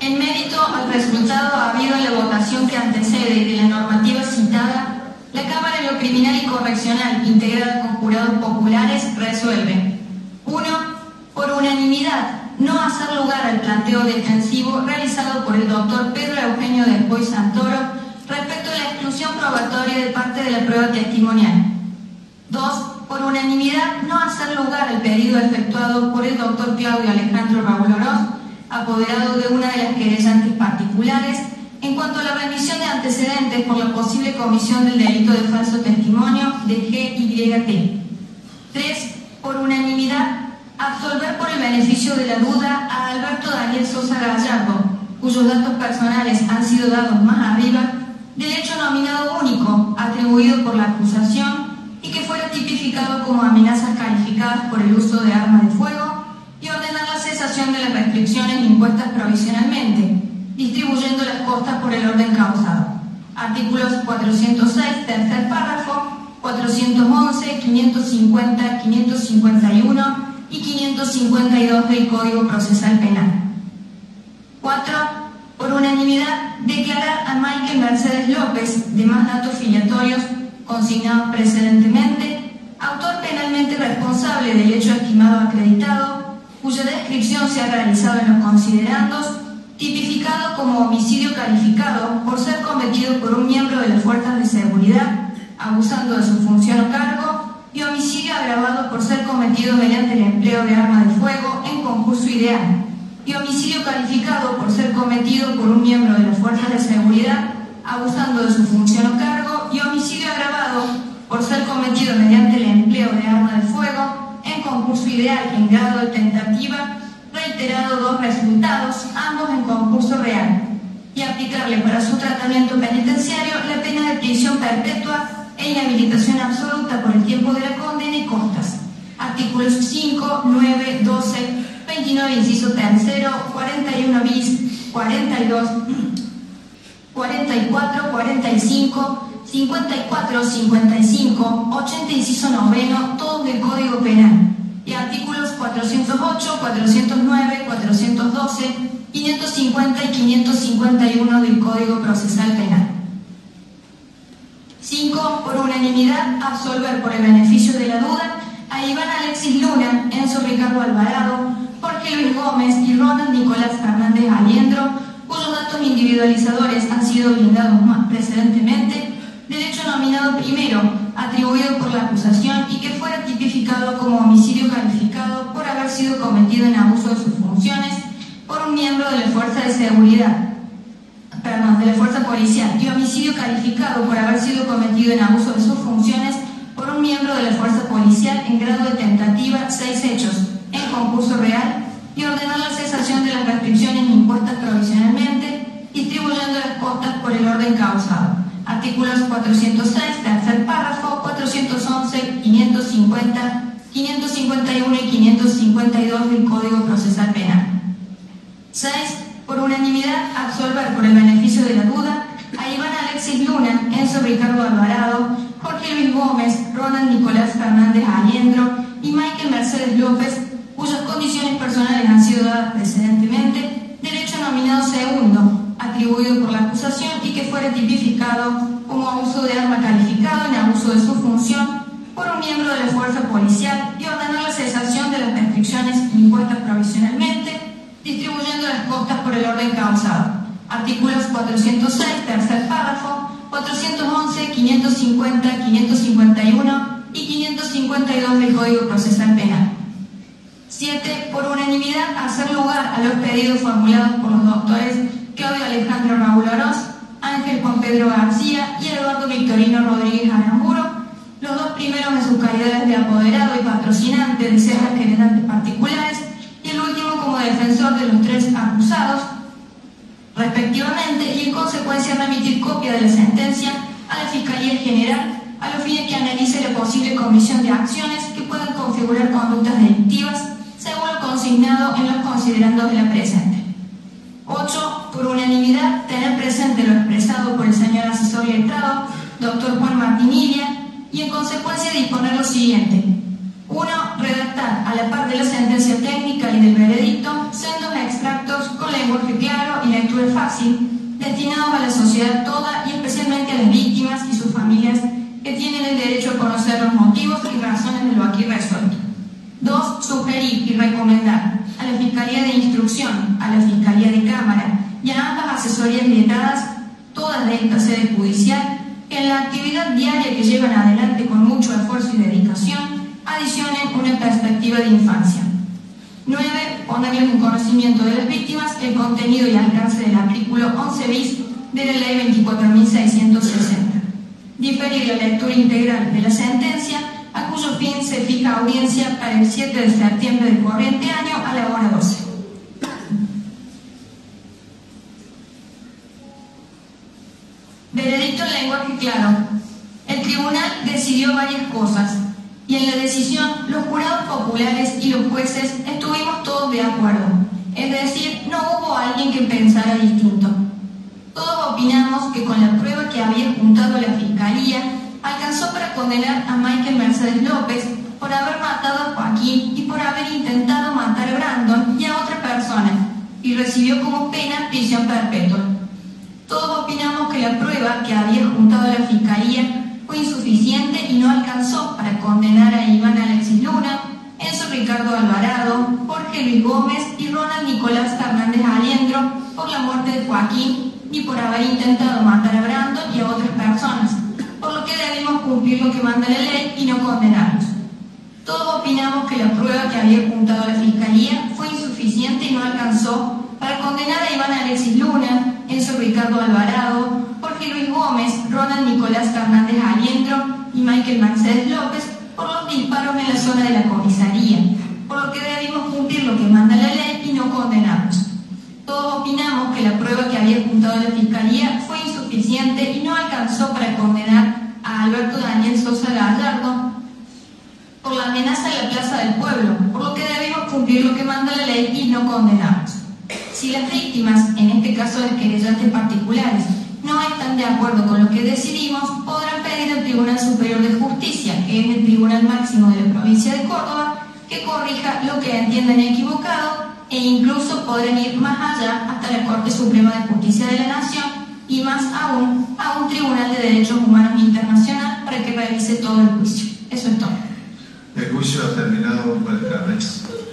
En mérito al resultado habido en la votación que antecede de la normativa citada, la Cámara de lo Criminal y Correccional, integrada con jurados populares, resuelve: 1. Por unanimidad, no hacer lugar al planteo defensivo realizado por el doctor Pedro Eugenio del Poy Santoro respecto a la exclusión probatoria de parte de la prueba testimonial. 2. Por unanimidad, no hacer lugar al pedido efectuado por el doctor Claudio Alejandro Raúl Oroz, apoderado de una de las querellantes particulares, en cuanto a la remisión de antecedentes por la posible comisión del delito de falso testimonio de GYT. 3. Por unanimidad, absolver por el beneficio de la duda a Alberto Daniel Sosa Gallardo, cuyos datos personales han sido dados más arriba, del hecho nominado único atribuido por la acusación y que fuera tipificado como amenazas calificadas por el uso de armas de fuego, y ordenar la cesación de las restricciones impuestas provisionalmente, distribuyendo las costas por el orden causado. Artículos 406, tercer párrafo, 411, 550, 551 y 552 del Código Procesal Penal. 4. Por unanimidad, declarar a Michael Mercedes López, demás datos filiatorios consignados precedentemente, autor penalmente responsable del hecho estimado acreditado, cuya descripción se ha realizado en los considerandos, tipificado como homicidio calificado por ser cometido por un miembro de las fuerzas de seguridad, abusando de su función o cargo, y homicidio agravado por ser cometido mediante el empleo de arma de fuego en concurso ideal, y homicidio calificado por ser cometido por un miembro de las fuerzas de seguridad, abusando de su función o cargo, y homicidio agravado por ser cometido mediante el empleo de arma de fuego en concurso ideal en grado de tentativa, reiterado dos resultados, ambos en concurso real, y aplicarle para su tratamiento penitenciario la pena de prisión perpetua e inhabilitación absoluta por el tiempo de la condena y costas. Artículos 5, 9, 12, 29 inciso tercero, 41 bis, 42, 44, 45, 54, 55, 80 inciso noveno, todos del Código Penal, y artículos 408, 409, 412, 550 y 551 del Código Procesal Penal. 5. Por unanimidad, absolver por el beneficio de la duda a Iván Alexis Luna, Enzo Ricardo Alvarado, Jorge Luis Gómez y Ronald Nicolás Fernández Aliendro, cuyos datos individualizadores han sido blindados más precedentemente, del hecho nominado primero, atribuido por la acusación y que fuera tipificado como homicidio calificado por haber sido cometido en abuso de sus funciones por un miembro de la fuerza de seguridad, de la fuerza policial, y homicidio calificado por haber sido cometido en abuso de sus funciones por un miembro de la fuerza policial en grado de tentativa, 6 hechos, en concurso real, y ordenar la cesación de las restricciones impuestas provisionalmente, distribuyendo las costas por el orden causado. Artículos 406, tercer párrafo, 411, 550, 551 y 552 del Código Procesal Penal. 6. Por unanimidad, absolver por el beneficio de la duda a Iván Alexis Luna, Enzo Ricardo Alvarado, Jorge Luis Gómez, Ronald Nicolás Fernández Aliendro y Michael Mercedes López, cuyas condiciones personales han sido dadas precedentemente, del hecho nominado segundo, atribuido por la acusación y que fuera tipificado como abuso de arma calificado en abuso de su función por un miembro de la fuerza policial, y ordenar la cesación de las restricciones impuestas provisionalmente, distribuyendo las costas por el orden causado. Artículos 406, tercer párrafo, 411, 550, 551 y 552 del Código Procesal Penal. 7. Por unanimidad, hacer lugar a los pedidos formulados por los doctores Claudio Alejandro Raúl Oroz, Ángel Juan Pedro García y Eduardo Victorino Rodríguez Aramburo, los dos primeros en sus calidades de apoderado y patrocinante de sendas querellantes particulares, y el último como defensor de los 3 acusados, respectivamente, y en consecuencia remitir copia de la sentencia a la Fiscalía General a los fines que analice la posible comisión de acciones que puedan configurar conductas delictivas según lo consignado en los considerandos de la presente. 8. Por unanimidad, tener presente lo expresado por el señor asesor letrado, doctor Juan Martinilia, y en consecuencia disponer lo siguiente. 1. Redactar, a la par de la sentencia técnica y del veredicto, sendos extractos con lenguaje claro y lectura fácil, destinados a la sociedad toda y especialmente a las víctimas y sus familias que tienen el derecho a conocer los motivos y razones de lo aquí resuelto. 2. Sugerir y recomendar a la Fiscalía de Instrucción, a la Fiscalía de Cámara y a ambas asesorías letradas, todas de esta sede judicial, que en la actividad diaria que llevan adelante con mucho esfuerzo y dedicación, adicionen una perspectiva de infancia. 9. Ponerles en conocimiento de las víctimas el contenido y alcance del artículo 11 bis de la Ley 24.660. Diferir la lectura integral de la sentencia, a cuyo fin se fija audiencia para el 7 de septiembre del corriente año a la hora 12. Veredicto en lenguaje claro. El tribunal decidió varias cosas y en la decisión los jurados populares y los jueces estuvimos todos de acuerdo. Es decir, no hubo alguien que pensara distinto. Todos opinamos que con la prueba que había juntado la Fiscalía alcanzó para condenar a Michael Mercedes López por haber matado a Joaquín y por haber intentado matar a Brandon y a otra persona, y recibió como pena prisión perpetua. Todos opinamos que la prueba que había juntado la Fiscalía fue insuficiente y no alcanzó para condenar a Iván Alexis Luna, Enzo Ricardo Alvarado, Jorge Luis Gómez y Ronald Nicolás Fernández Aliendro por la muerte de Joaquín ni por haber intentado matar a Brandon y a otras personas, por lo que debimos cumplir lo que manda la ley y no condenarlos. Todos opinamos que la prueba que había juntado la Fiscalía fue insuficiente y no alcanzó para condenar a Iván Alexis Luna, Enzo Ricardo Alvarado, Jorge Luis Gómez, Ronald Nicolás Fernández Aliendro y Michael Mercedes López por los disparos en la zona de la comisaría, por lo que debimos cumplir lo que manda la ley y no condenarlos. Todos opinamos que la prueba que había juntado la Fiscalía fue insuficiente y no alcanzó para condenar a Alberto Daniel Sosa Gallardo por la amenaza en la Plaza del Pueblo, por lo que debimos cumplir lo que manda la ley y no condenarlos. Si las víctimas, en este caso las querellantes particulares, no están de acuerdo con lo que decidimos, podrán pedir al Tribunal Superior de Justicia, que es el Tribunal Máximo de la provincia de Córdoba, que corrija lo que entiendan equivocado e incluso podrán ir más allá hasta la Corte Suprema de Justicia de la Nación y más aún a un Tribunal de Derechos Humanos Internacional para que revise todo el juicio. Eso es todo. El juicio ha terminado por el carnet.